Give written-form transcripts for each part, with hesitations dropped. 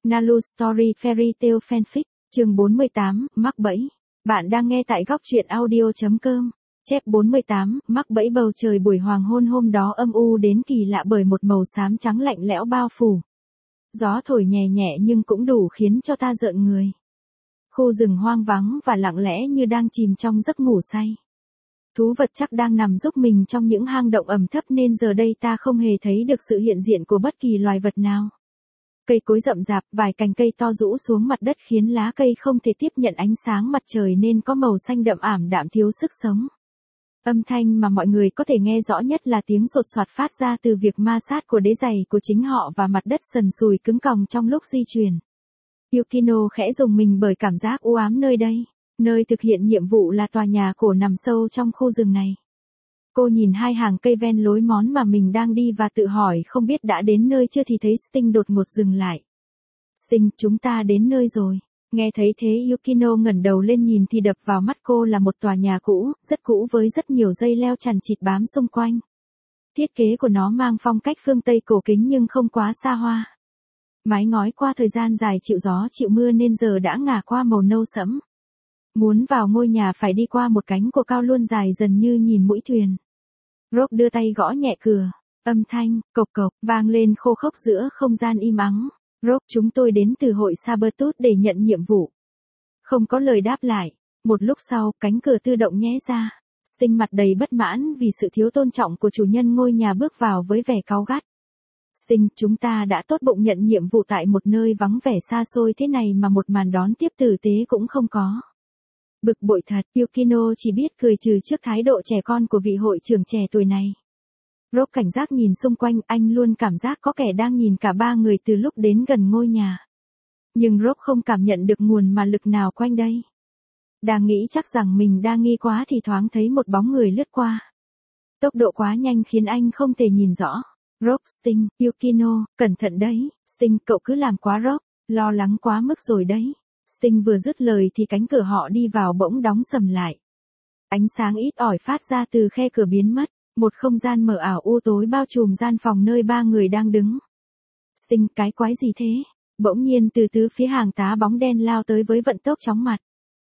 Nalu Story Fairy Tale Fanfic, chương 48, mắc bẫy. Bạn đang nghe tại góc truyện audio.com. Chép 48, mắc bẫy. Bầu trời buổi hoàng hôn hôm đó âm u đến kỳ lạ bởi một màu xám trắng lạnh lẽo bao phủ. Gió thổi nhẹ nhẹ nhưng cũng đủ khiến cho ta rợn người. Khu rừng hoang vắng và lặng lẽ như đang chìm trong giấc ngủ say. Thú vật chắc đang nằm giúp mình trong những hang động ẩm thấp nên giờ đây ta không hề thấy được sự hiện diện của bất kỳ loài vật nào. Cây cối rậm rạp, vài cành cây to rũ xuống mặt đất khiến lá cây không thể tiếp nhận ánh sáng mặt trời nên có màu xanh đậm ảm đạm thiếu sức sống. Âm thanh mà mọi người có thể nghe rõ nhất là tiếng sột soạt phát ra từ việc ma sát của đế giày của chính họ và mặt đất sần sùi cứng còng trong lúc di chuyển. Yukino khẽ rùng mình bởi cảm giác u ám nơi đây. Nơi thực hiện nhiệm vụ là tòa nhà cổ nằm sâu trong khu rừng này. Cô nhìn hai hàng cây ven lối mòn mà mình đang đi và tự hỏi không biết đã đến nơi chưa thì thấy Sting đột ngột dừng lại. Sting, chúng ta đến nơi rồi. Nghe thấy thế Yukino ngẩng đầu lên nhìn thì đập vào mắt cô là một tòa nhà cũ, rất cũ với rất nhiều dây leo chằng chịt bám xung quanh. Thiết kế của nó mang phong cách phương Tây cổ kính nhưng không quá xa hoa. Mái ngói qua thời gian dài chịu gió chịu mưa nên giờ đã ngả qua màu nâu sẫm. Muốn vào ngôi nhà phải đi qua một cánh cột cao luôn dài dần như nhìn mũi thuyền. Rock đưa tay gõ nhẹ cửa, âm thanh, cộc cộc, vang lên khô khốc giữa không gian im ắng. Rock, chúng tôi đến từ hội Sabertooth để nhận nhiệm vụ. Không có lời đáp lại. Một lúc sau, cánh cửa tự động nhé ra. Sting mặt đầy bất mãn vì sự thiếu tôn trọng của chủ nhân ngôi nhà bước vào với vẻ cáu gắt. Sting, chúng ta đã tốt bụng nhận nhiệm vụ tại một nơi vắng vẻ xa xôi thế này mà một màn đón tiếp tử tế cũng không có. Bực bội thật, Yukino chỉ biết cười trừ trước thái độ trẻ con của vị hội trưởng trẻ tuổi này. Rock cảnh giác nhìn xung quanh, anh luôn cảm giác có kẻ đang nhìn cả ba người từ lúc đến gần ngôi nhà. Nhưng Rock không cảm nhận được nguồn ma lực nào quanh đây. Đang nghĩ chắc rằng mình đang nghi quá thì thoáng thấy một bóng người lướt qua. Tốc độ quá nhanh khiến anh không thể nhìn rõ. Rock, Sting, Yukino, cẩn thận đấy. Sting, cậu cứ làm quá Rock, lo lắng quá mức rồi đấy. Sting vừa dứt lời thì cánh cửa họ đi vào bỗng đóng sầm lại. Ánh sáng ít ỏi phát ra từ khe cửa biến mất, một không gian mờ ảo u tối bao trùm gian phòng nơi ba người đang đứng. Sting, cái quái gì thế? Bỗng nhiên từ tứ phía hàng tá bóng đen lao tới với vận tốc chóng mặt.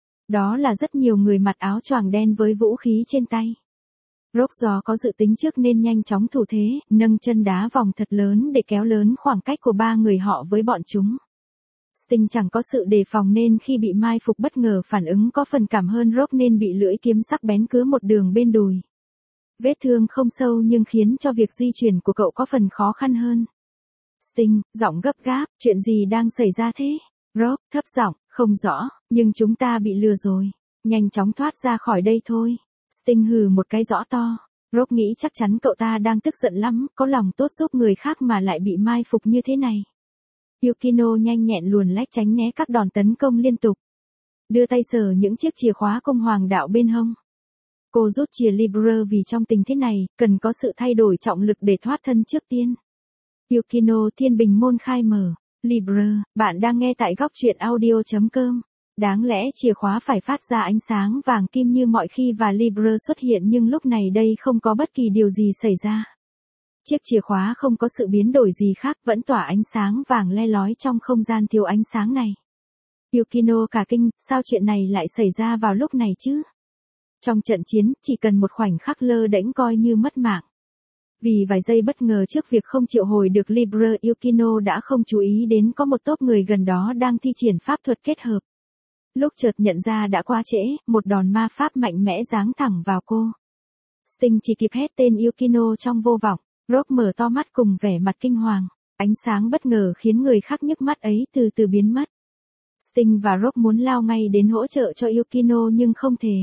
Đó là rất nhiều người mặc áo choàng đen với vũ khí trên tay. Rock do có dự tính trước nên nhanh chóng thủ thế, nâng chân đá vòng thật lớn để kéo lớn khoảng cách của ba người họ với bọn chúng. Sting chẳng có sự đề phòng nên khi bị mai phục bất ngờ phản ứng có phần cảm hơn Rock nên bị lưỡi kiếm sắc bén cứa một đường bên đùi. Vết thương không sâu nhưng khiến cho việc di chuyển của cậu có phần khó khăn hơn. Sting, giọng gấp gáp, chuyện gì đang xảy ra thế? Rock, thấp giọng, không rõ, nhưng chúng ta bị lừa rồi. Nhanh chóng thoát ra khỏi đây thôi. Sting hừ một cái rõ to. Rock nghĩ chắc chắn cậu ta đang tức giận lắm, có lòng tốt giúp người khác mà lại bị mai phục như thế này. Yukino nhanh nhẹn luồn lách tránh né các đòn tấn công liên tục. Đưa tay sờ những chiếc chìa khóa cung hoàng đạo bên hông. Cô rút chìa Libre vì trong tình thế này, cần có sự thay đổi trọng lực để thoát thân trước tiên. Yukino, thiên bình môn khai mở. Libre, bạn đang nghe tại góc truyện audio.com. Đáng lẽ chìa khóa phải phát ra ánh sáng vàng kim như mọi khi và Libre xuất hiện nhưng lúc này đây không có bất kỳ điều gì xảy ra. Chiếc chìa khóa không có sự biến đổi gì khác vẫn tỏa ánh sáng vàng le lói trong không gian thiếu ánh sáng này. Yukino cả kinh, sao chuyện này lại xảy ra vào lúc này chứ? Trong trận chiến, chỉ cần một khoảnh khắc lơ đễnh coi như mất mạng. Vì vài giây bất ngờ trước việc không triệu hồi được Libre, Yukino đã không chú ý đến có một tốp người gần đó đang thi triển pháp thuật kết hợp. Lúc chợt nhận ra đã quá trễ, một đòn ma pháp mạnh mẽ giáng thẳng vào cô. Sting chỉ kịp hét tên Yukino trong vô vọng. Rock mở to mắt cùng vẻ mặt kinh hoàng. Ánh sáng bất ngờ khiến người khác nhức mắt ấy từ từ biến mất. Sting và Rock muốn lao ngay đến hỗ trợ cho Yukino nhưng không thể.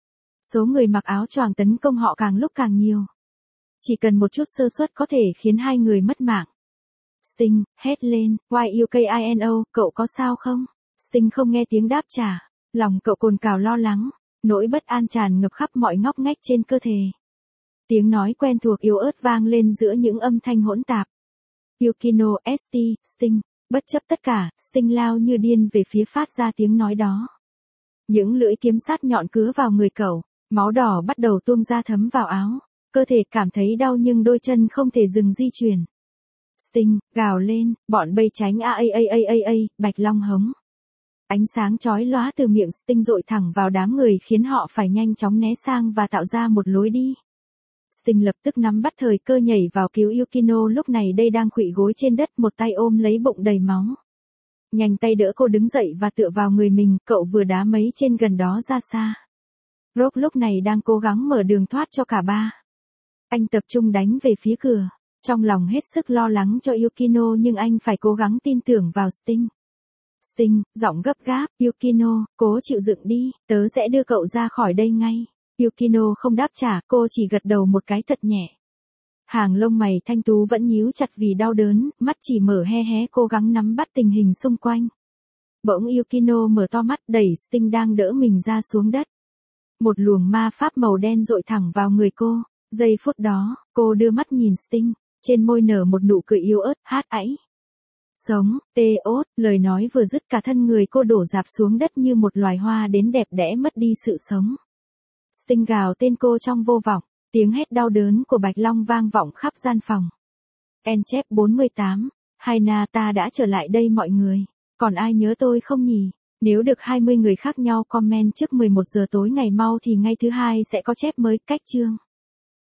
Số người mặc áo choàng tấn công họ càng lúc càng nhiều. Chỉ cần một chút sơ suất có thể khiến hai người mất mạng. Sting hét lên, Yukino, cậu có sao không? Sting không nghe tiếng đáp trả. Lòng cậu cồn cào lo lắng. Nỗi bất an tràn ngập khắp mọi ngóc ngách trên cơ thể. Tiếng nói quen thuộc yếu ớt vang lên giữa những âm thanh hỗn tạp. Yukino, Sting, bất chấp tất cả, Sting lao như điên về phía phát ra tiếng nói đó. Những lưỡi kiếm sát nhọn cứa vào người cậu, máu đỏ bắt đầu tuôn ra thấm vào áo, cơ thể cảm thấy đau nhưng đôi chân không thể dừng di chuyển. Sting, gào lên, bọn bay tránh Bạch Long hống. Ánh sáng chói lóa từ miệng Sting dội thẳng vào đám người khiến họ phải nhanh chóng né sang và tạo ra một lối đi. Sting lập tức nắm bắt thời cơ nhảy vào cứu Yukino lúc này đây đang khuỵu gối trên đất, một tay ôm lấy bụng đầy máu. Nhanh tay đỡ cô đứng dậy và tựa vào người mình, cậu vừa đá mấy trên gần đó ra xa. Rock lúc này đang cố gắng mở đường thoát cho cả ba. Anh tập trung đánh về phía cửa, trong lòng hết sức lo lắng cho Yukino nhưng anh phải cố gắng tin tưởng vào Sting. Sting, giọng gấp gáp, Yukino, cố chịu đựng đi, tớ sẽ đưa cậu ra khỏi đây ngay. Yukino không đáp trả, cô chỉ gật đầu một cái thật nhẹ. Hàng lông mày thanh tú vẫn nhíu chặt vì đau đớn, mắt chỉ mở hé hé cố gắng nắm bắt tình hình xung quanh. Bỗng Yukino mở to mắt đẩy Sting đang đỡ mình ra xuống đất. Một luồng ma pháp màu đen dội thẳng vào người cô. Giây phút đó, cô đưa mắt nhìn Sting, trên môi nở một nụ cười yếu ớt, hát ảy. Sống, tê ốt, lời nói vừa dứt cả thân người cô đổ rạp xuống đất như một loài hoa đến đẹp đẽ mất đi sự sống. Sting gào tên cô trong vô vọng, tiếng hét đau đớn của Bạch Long vang vọng khắp gian phòng. Enchep 48, Haina ta đã trở lại đây mọi người, còn ai nhớ tôi không nhỉ? Nếu được 20 người khác nhau comment trước 11 giờ tối ngày mau thì ngay thứ hai sẽ có chép mới, cách chương.